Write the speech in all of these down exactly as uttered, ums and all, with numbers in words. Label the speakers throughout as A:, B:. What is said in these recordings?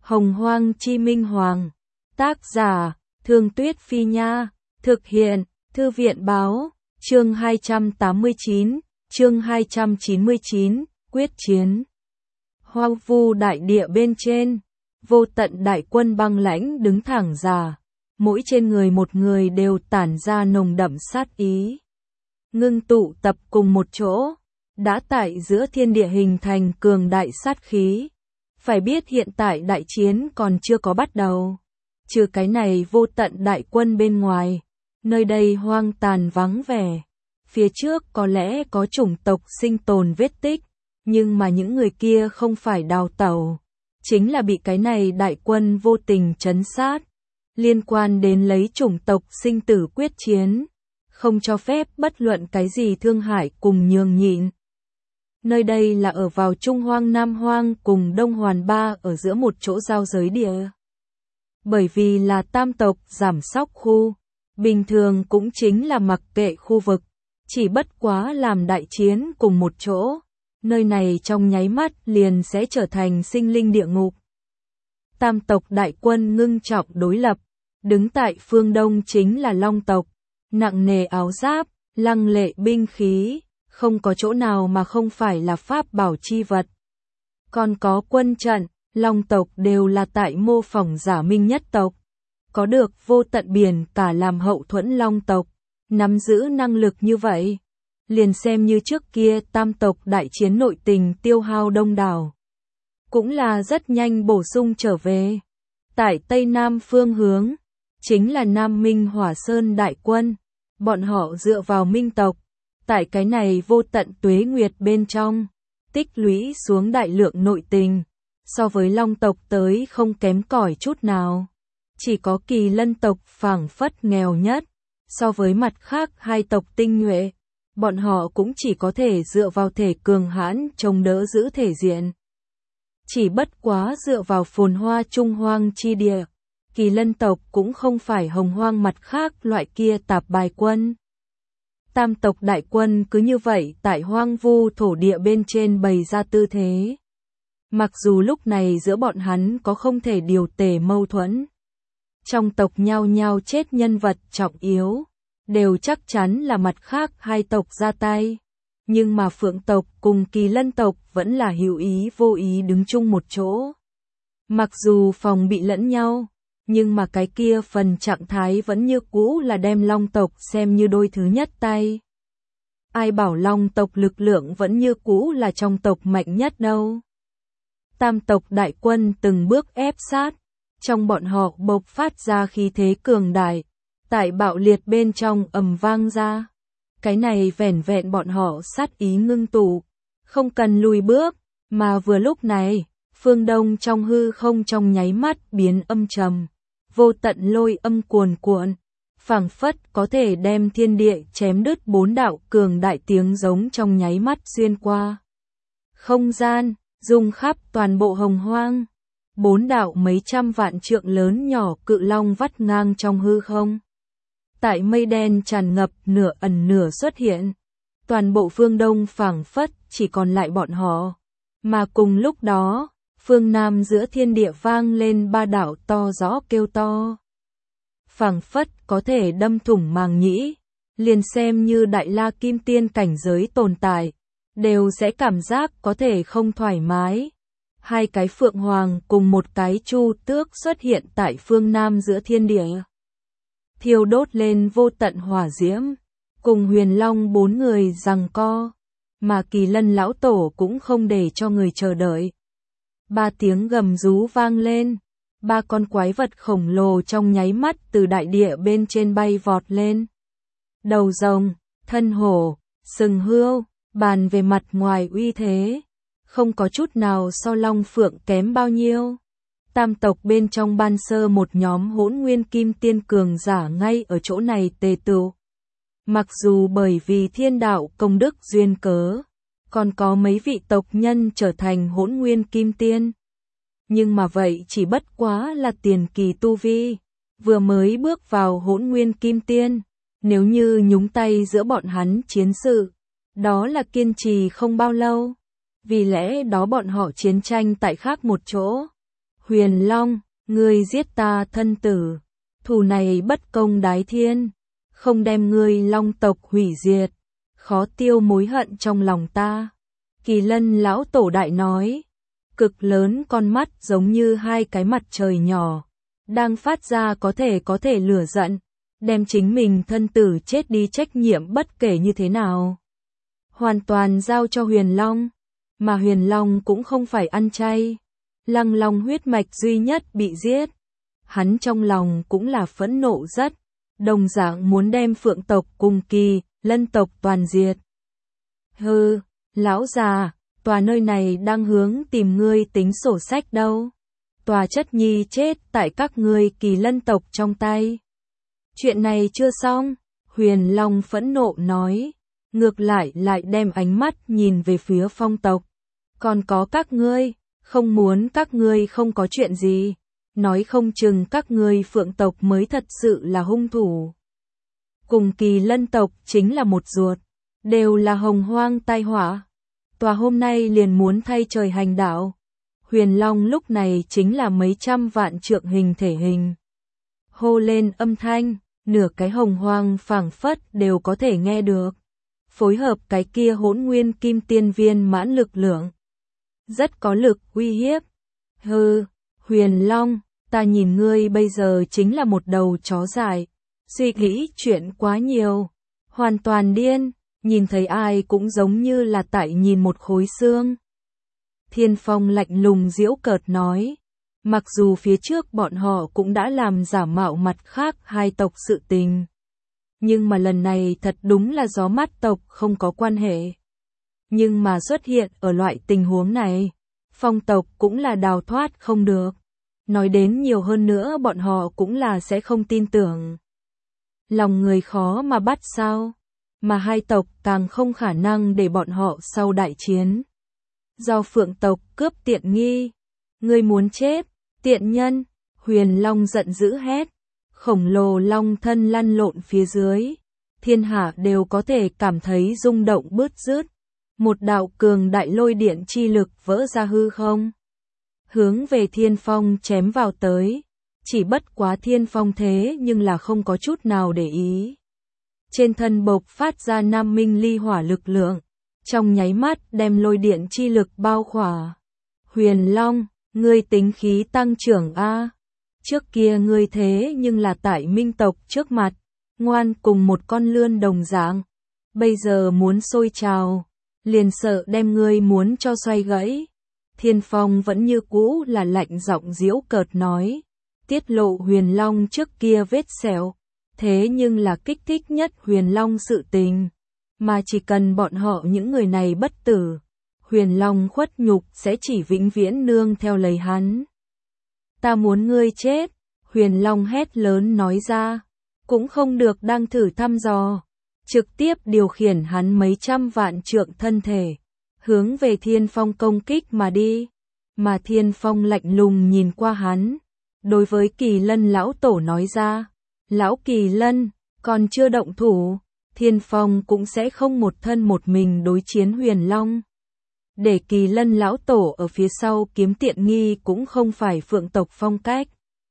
A: Hồng Hoang Chi Minh Hoàng. Tác giả, Thương Tuyết Phi Nha. Thực hiện, Thư viện Báo. Chương hai trăm tám mươi chín, chương hai trăm chín mươi chín, quyết chiến. Hoang vu đại địa bên trên, vô tận đại quân băng lãnh đứng thẳng ra, mỗi trên người một người đều tản ra nồng đậm sát ý. Ngưng tụ tập cùng một chỗ, đã tại giữa thiên địa hình thành cường đại sát khí. Phải biết hiện tại đại chiến còn chưa có bắt đầu. Trừ cái này vô tận đại quân bên ngoài, nơi đây hoang tàn vắng vẻ. Phía trước có lẽ có chủng tộc sinh tồn vết tích, nhưng mà những người kia không phải đào tẩu, chính là bị cái này đại quân vô tình trấn sát. Liên quan đến lấy chủng tộc sinh tử quyết chiến, không cho phép bất luận cái gì thương hại cùng nhường nhịn. Nơi đây là ở vào Trung Hoang Nam Hoang cùng Đông Hoàn Ba ở giữa một chỗ giao giới địa. Bởi vì là tam tộc giảm sóc khu, bình thường cũng chính là mặc kệ khu vực, chỉ bất quá làm đại chiến cùng một chỗ, nơi này trong nháy mắt liền sẽ trở thành sinh linh địa ngục. Tam tộc đại quân ngưng trọng đối lập, đứng tại phương đông chính là Long tộc, nặng nề áo giáp, lăng lệ binh khí, không có chỗ nào mà không phải là pháp bảo chi vật. Còn có quân trận, Long tộc đều là tại mô phỏng giả Minh nhất tộc, có được vô tận biển cả làm hậu thuẫn Long tộc, nắm giữ năng lực như vậy. Liền xem như trước kia tam tộc đại chiến nội tình tiêu hao đông đảo, cũng là rất nhanh bổ sung trở về. Tại Tây Nam phương hướng, chính là Nam Minh Hỏa Sơn đại quân, bọn họ dựa vào Minh tộc, tại cái này vô tận tuế nguyệt bên trong, tích lũy xuống đại lượng nội tình, so với Long tộc tới không kém cỏi chút nào. Chỉ có Kỳ Lân tộc phảng phất nghèo nhất, so với mặt khác hai tộc tinh nhuệ, bọn họ cũng chỉ có thể dựa vào thể cường hãn chống đỡ giữ thể diện. Chỉ bất quá dựa vào phồn hoa Trung Hoang chi địa, Kỳ Lân tộc cũng không phải Hồng Hoang mặt khác loại kia tạp bài quân. Tam tộc đại quân cứ như vậy tại hoang vu thổ địa bên trên bày ra tư thế. Mặc dù lúc này giữa bọn hắn có không thể điều tề mâu thuẫn, trong tộc nhao nhao chết nhân vật trọng yếu, đều chắc chắn là mặt khác hai tộc ra tay. Nhưng mà Phượng tộc cùng Kỳ Lân tộc vẫn là hữu ý vô ý đứng chung một chỗ. Mặc dù phòng bị lẫn nhau, nhưng mà cái kia phần trạng thái vẫn như cũ là đem Long tộc xem như đôi thứ nhất tay. Ai bảo Long tộc lực lượng vẫn như cũ là trong tộc mạnh nhất đâu. Tam tộc đại quân từng bước ép sát, trong bọn họ bộc phát ra khí thế cường đại, tại bạo liệt bên trong ầm vang ra. Cái này vẻn vẹn bọn họ sát ý ngưng tụ, không cần lùi bước, mà vừa lúc này, phương đông trong hư không trong nháy mắt biến âm trầm, vô tận lôi âm cuồn cuộn, phảng phất có thể đem thiên địa chém đứt bốn đạo cường đại tiếng giống trong nháy mắt xuyên qua. Không gian, rung khắp toàn bộ Hồng Hoang, bốn đạo mấy trăm vạn trượng lớn nhỏ cự long vắt ngang trong hư không. Tại mây đen tràn ngập nửa ẩn nửa xuất hiện, toàn bộ phương đông phảng phất chỉ còn lại bọn họ, mà cùng lúc đó, phương Nam giữa thiên địa vang lên ba đạo to rõ kêu to. Phảng phất có thể đâm thủng màng nhĩ, liền xem như đại la kim tiên cảnh giới tồn tại, đều sẽ cảm giác có thể không thoải mái. Hai cái phượng hoàng cùng một cái chu tước xuất hiện tại phương Nam giữa thiên địa, thiêu đốt lên vô tận hỏa diễm, cùng Huyền Long bốn người giằng co, mà Kỳ Lân lão tổ cũng không để cho người chờ đợi. Ba tiếng gầm rú vang lên, ba con quái vật khổng lồ trong nháy mắt từ đại địa bên trên bay vọt lên. Đầu rồng, thân hổ, sừng hươu, bàn về mặt ngoài uy thế, không có chút nào so Long Phượng kém bao nhiêu. Tam tộc bên trong ban sơ một nhóm hỗn nguyên kim tiên cường giả ngay ở chỗ này tề tựu. Mặc dù bởi vì thiên đạo công đức duyên cớ, còn có mấy vị tộc nhân trở thành hỗn nguyên kim tiên. Nhưng mà vậy chỉ bất quá là tiền kỳ tu vi, vừa mới bước vào hỗn nguyên kim tiên, nếu như nhúng tay giữa bọn hắn chiến sự, đó là kiên trì không bao lâu. Vì lẽ đó bọn họ chiến tranh tại khác một chỗ. Huyền Long, ngươi giết ta thân tử, thù này bất công đái thiên, không đem ngươi Long tộc hủy diệt, khó tiêu mối hận trong lòng ta. Kỳ Lân lão tổ đại nói, cực lớn con mắt giống như hai cái mặt trời nhỏ, đang phát ra có thể có thể lửa giận, đem chính mình thân tử chết đi trách nhiệm bất kể như thế nào. Hoàn toàn giao cho Huyền Long, mà Huyền Long cũng không phải ăn chay. Lăng Long huyết mạch duy nhất bị giết. Hắn trong lòng cũng là phẫn nộ rất, đồng dạng muốn đem Phượng tộc cùng Kỳ Lân tộc toàn diệt. Hừ, lão già, tòa nơi này đang hướng tìm ngươi tính sổ sách đâu. Tòa chất nhi chết tại các ngươi Kỳ Lân tộc trong tay. Chuyện này chưa xong, Huyền Long phẫn nộ nói, ngược lại lại đem ánh mắt nhìn về phía Phong tộc. Còn có các ngươi, không muốn các ngươi không có chuyện gì, nói không chừng các ngươi Phượng tộc mới thật sự là hung thủ. Cùng Kỳ Lân tộc chính là một ruột, đều là hồng hoang tai họa. Tòa hôm nay liền muốn thay trời hành đạo. Huyền Long lúc này chính là mấy trăm vạn trượng hình thể hình. Hô lên âm thanh, nửa cái hồng hoang phảng phất đều có thể nghe được. Phối hợp cái kia hỗn nguyên kim tiên viên mãn lực lượng. Rất có lực uy hiếp. Hừ, Huyền Long, ta nhìn ngươi bây giờ chính là một đầu chó dại. Suy nghĩ chuyện quá nhiều. Hoàn toàn điên, nhìn thấy ai cũng giống như là tại nhìn một khối xương. Thiên Phong lạnh lùng giễu cợt nói. Mặc dù phía trước bọn họ cũng đã làm giả mạo mặt khác hai tộc sự tình. Nhưng mà lần này thật đúng là gió mát tộc không có quan hệ. Nhưng mà xuất hiện ở loại tình huống này, Phong tộc cũng là đào thoát không được. Nói đến nhiều hơn nữa bọn họ cũng là sẽ không tin tưởng. Lòng người khó mà bắt sao, mà hai tộc càng không khả năng để bọn họ sau đại chiến. Do Phượng tộc cướp tiện nghi, ngươi muốn chết, tiện nhân, Huyền Long giận dữ hét. Khổng lồ long thân lăn lộn phía dưới, thiên hạ đều có thể cảm thấy rung động bứt rứt. Một đạo cường đại lôi điện chi lực vỡ ra hư không, hướng về Thiên Phong chém vào tới. Chỉ bất quá Thiên Phong thế nhưng là không có chút nào để ý. Trên thân bộc phát ra nam minh ly hỏa lực lượng, trong nháy mắt đem lôi điện chi lực bao khỏa. Huyền Long, ngươi tính khí tăng trưởng a. Trước kia ngươi thế nhưng là tại minh tộc trước mặt, ngoan cùng một con lươn đồng dạng. Bây giờ muốn sôi trào, liền sợ đem ngươi muốn cho xoay gãy. Thiên Phong vẫn như cũ là lạnh giọng giễu cợt nói, tiết lộ Huyền Long trước kia vết sẹo, thế nhưng là kích thích nhất Huyền Long sự tình, mà chỉ cần bọn họ những người này bất tử, Huyền Long khuất nhục sẽ chỉ vĩnh viễn nương theo lấy hắn. Ta muốn ngươi chết, Huyền Long hét lớn nói ra, cũng không được đang thử thăm dò, trực tiếp điều khiển hắn mấy trăm vạn trượng thân thể, hướng về Thiên Phong công kích mà đi, mà Thiên Phong lạnh lùng nhìn qua hắn, đối với Kỳ Lân lão tổ nói ra, lão Kỳ Lân, còn chưa động thủ, Thiên Phong cũng sẽ không một thân một mình đối chiến Huyền Long. Để Kỳ Lân lão tổ ở phía sau kiếm tiện nghi cũng không phải Phượng tộc phong cách.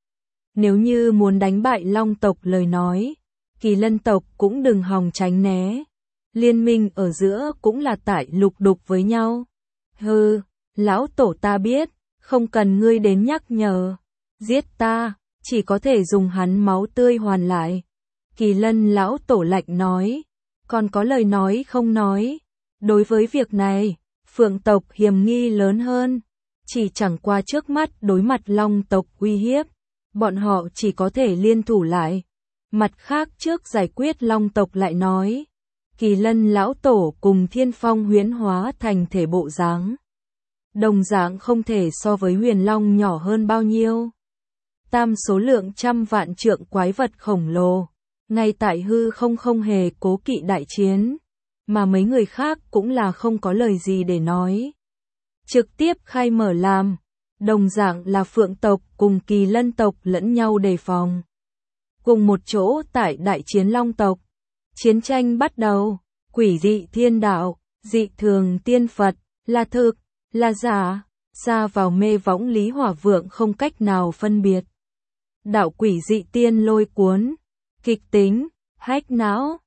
A: Nếu như muốn đánh bại Long tộc lời nói, Kỳ Lân tộc cũng đừng hòng tránh né. Liên minh ở giữa cũng là tại lục đục với nhau. Hừ, lão tổ ta biết, không cần ngươi đến nhắc nhở. Giết ta, chỉ có thể dùng hắn máu tươi hoàn lại. Kỳ Lân lão tổ lạnh nói, còn có lời nói không nói. Đối với việc này, Phượng tộc hiểm nghi lớn hơn, chỉ chẳng qua trước mắt đối mặt Long tộc uy hiếp, bọn họ chỉ có thể liên thủ lại. Mặt khác trước giải quyết Long tộc lại nói, Kỳ Lân lão tổ cùng Thiên Phong huyễn hóa thành thể bộ dáng. Đồng dạng không thể so với Huyền Long nhỏ hơn bao nhiêu. Tam số lượng trăm vạn trượng quái vật khổng lồ, ngay tại hư không không hề cố kỵ đại chiến. Mà mấy người khác cũng là không có lời gì để nói. Trực tiếp khai mở làm, đồng dạng là Phượng tộc cùng Kỳ Lân tộc lẫn nhau đề phòng. Cùng một chỗ tại đại chiến Long tộc, chiến tranh bắt đầu, quỷ dị thiên đạo, dị thường tiên Phật, là thực, là giả, Ra vào mê võng Lý Hỏa Vượng không cách nào phân biệt. Đạo quỷ dị tiên lôi cuốn, kịch tính, hack não,